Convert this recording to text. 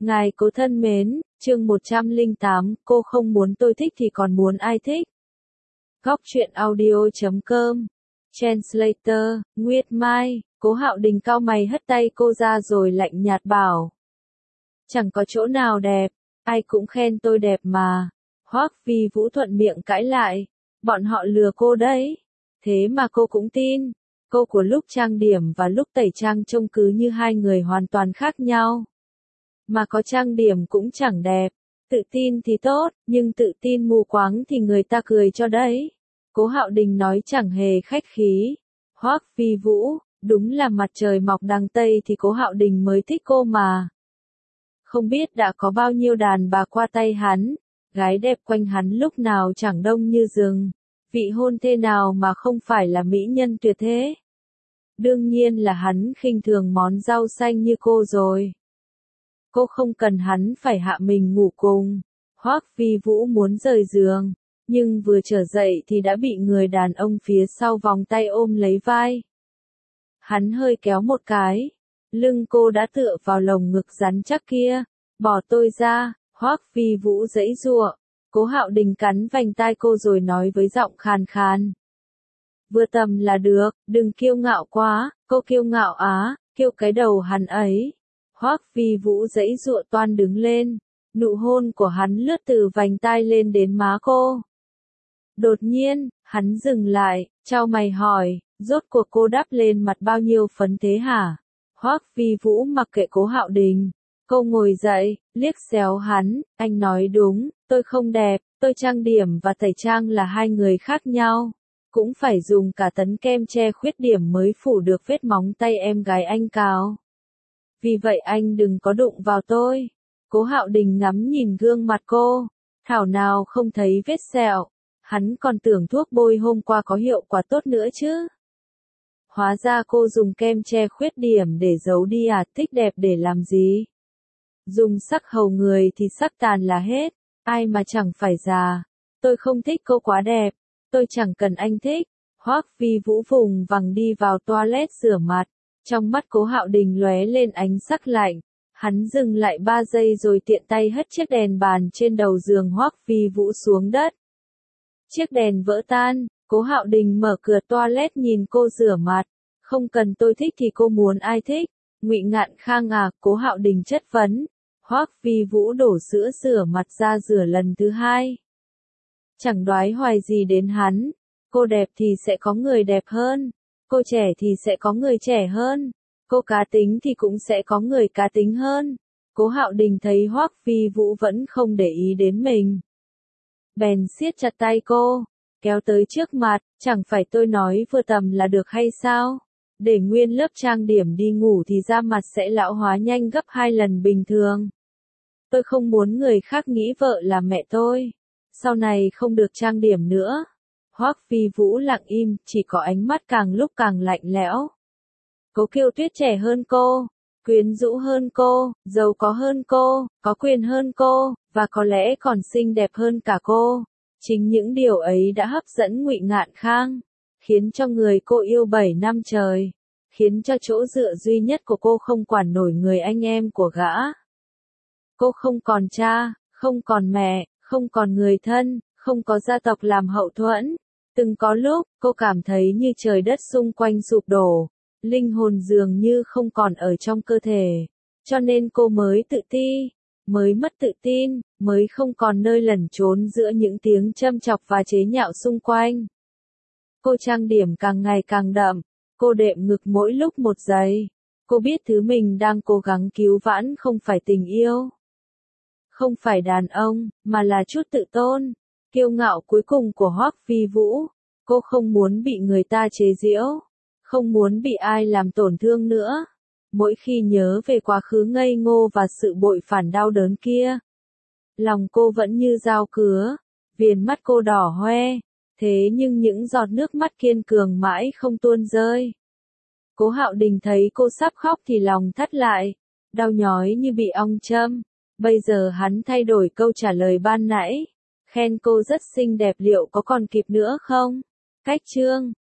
Ngài cố thân mến, chương 108, cô không muốn tôi thích thì còn muốn ai thích? Góc truyện audio.com. Translator, Nguyệt Mai. Cố Hạo Đình cau mày hất tay cô ra rồi lạnh nhạt bảo. Chẳng có chỗ nào đẹp, ai cũng khen tôi đẹp mà. Hoắc Vi Vũ thuận miệng cãi lại. Bọn họ lừa cô đấy. Thế mà cô cũng tin. Cô của lúc trang điểm và lúc tẩy trang trông cứ như hai người hoàn toàn khác nhau. Mà có trang điểm cũng chẳng đẹp. Tự tin thì tốt, nhưng tự tin mù quáng thì người ta cười cho đấy. Cố Hạo Đình nói chẳng hề khách khí. Hoắc Vi Vũ, đúng là mặt trời mọc đằng Tây thì Cố Hạo Đình mới thích cô mà. Không biết đã có bao nhiêu đàn bà qua tay hắn, gái đẹp quanh hắn lúc nào chẳng đông như rừng. Vị hôn thê nào mà không phải là mỹ nhân tuyệt thế. Đương nhiên là hắn khinh thường món rau xanh như cô rồi. Cô không cần hắn phải hạ mình ngủ cùng. Hoắc Vi Vũ muốn rời giường, nhưng vừa trở dậy thì đã bị người đàn ông phía sau vòng tay ôm lấy vai. Hắn hơi kéo một cái, lưng cô đã tựa vào lồng ngực rắn chắc kia. Bỏ tôi ra, Hoắc Vi Vũ giãy giụa. Cố Hạo Đình cắn vành tai cô rồi nói với giọng khàn khàn. Vừa tầm là được, đừng kiêu ngạo quá, cô kiêu ngạo á, kiêu cái đầu hắn ấy. Hoắc Vi Vũ giãy giụa toan đứng lên, nụ hôn của hắn lướt từ vành tai lên đến má cô. Đột nhiên, hắn dừng lại, chau mày hỏi, rốt cuộc cô đắp lên mặt bao nhiêu phấn thế hả? Hoắc Vi Vũ mặc kệ Cố Hạo Đình. Cô ngồi dậy, liếc xéo hắn, anh nói đúng, tôi không đẹp, tôi trang điểm và tẩy trang là hai người khác nhau. Cũng phải dùng cả tấn kem che khuyết điểm mới phủ được vết móng tay em gái anh cào. Vì vậy anh đừng có đụng vào tôi. Cố Hạo Đình ngắm nhìn gương mặt cô, thảo nào không thấy vết sẹo. Hắn còn tưởng thuốc bôi hôm qua có hiệu quả tốt nữa chứ. Hóa ra cô dùng kem che khuyết điểm để giấu đi à, thích đẹp để làm gì? Dùng sắc hầu người thì sắc tàn là hết, ai mà chẳng phải già. Tôi không thích cô quá đẹp, tôi chẳng cần anh thích. Hoắc Vi Vũ vùng vằng đi vào toilet rửa mặt, trong mắt Cố Hạo Đình lóe lên ánh sắc lạnh. Hắn dừng lại 3 giây rồi tiện tay hất chiếc đèn bàn trên đầu giường Hoắc Vi Vũ xuống đất. Chiếc đèn vỡ tan, Cố Hạo Đình mở cửa toilet nhìn cô rửa mặt. Không cần tôi thích thì cô muốn ai thích? Ngụy Ngạn Khang à? Cố Hạo Đình chất vấn. Hoắc Vi Vũ đổ sữa rửa mặt ra rửa lần thứ hai. Chẳng đoái hoài gì đến hắn. Cô đẹp thì sẽ có người đẹp hơn. Cô trẻ thì sẽ có người trẻ hơn. Cô cá tính thì cũng sẽ có người cá tính hơn. Cố Hạo Đình thấy Hoắc Vi Vũ vẫn không để ý đến mình. Bèn siết chặt tay cô, kéo tới trước mặt, chẳng phải tôi nói vừa tầm là được hay sao? Để nguyên lớp trang điểm đi ngủ thì da mặt sẽ lão hóa nhanh gấp 2 lần bình thường. Tôi không muốn người khác nghĩ vợ là mẹ tôi. Sau này không được trang điểm nữa. Hoắc Vi Vũ lặng im, chỉ có ánh mắt càng lúc càng lạnh lẽo. Cố Kiều Tuyết trẻ hơn cô, quyến rũ hơn cô, giàu có hơn cô, có quyền hơn cô, và có lẽ còn xinh đẹp hơn cả cô. Chính những điều ấy đã hấp dẫn Ngụy Ngạn Khang, khiến cho người cô yêu 7 năm trời, khiến cho chỗ dựa duy nhất của cô không quản nổi người anh em của gã. Cô không còn cha, không còn mẹ, không còn người thân, không có gia tộc làm hậu thuẫn. Từng có lúc, cô cảm thấy như trời đất xung quanh sụp đổ, linh hồn dường như không còn ở trong cơ thể. Cho nên cô mới tự ti, mới mất tự tin, mới không còn nơi lẩn trốn giữa những tiếng châm chọc và chế nhạo xung quanh. Cô trang điểm càng ngày càng đậm, cô đệm ngực mỗi lúc một giây. Cô biết thứ mình đang cố gắng cứu vãn không phải tình yêu, không phải đàn ông, mà là chút tự tôn, kiêu ngạo cuối cùng của Hoắc Vi Vũ. Cô không muốn bị người ta chế giễu, không muốn bị ai làm tổn thương nữa. Mỗi khi nhớ về quá khứ ngây ngô và sự bội phản đau đớn kia, lòng cô vẫn như dao cứa, viền mắt cô đỏ hoe, thế nhưng những giọt nước mắt kiên cường mãi không tuôn rơi. Cố Hạo Đình thấy cô sắp khóc thì lòng thắt lại, đau nhói như bị ong châm. Bây giờ hắn thay đổi câu trả lời ban nãy, khen cô rất xinh đẹp, liệu có còn kịp nữa không? Cách chương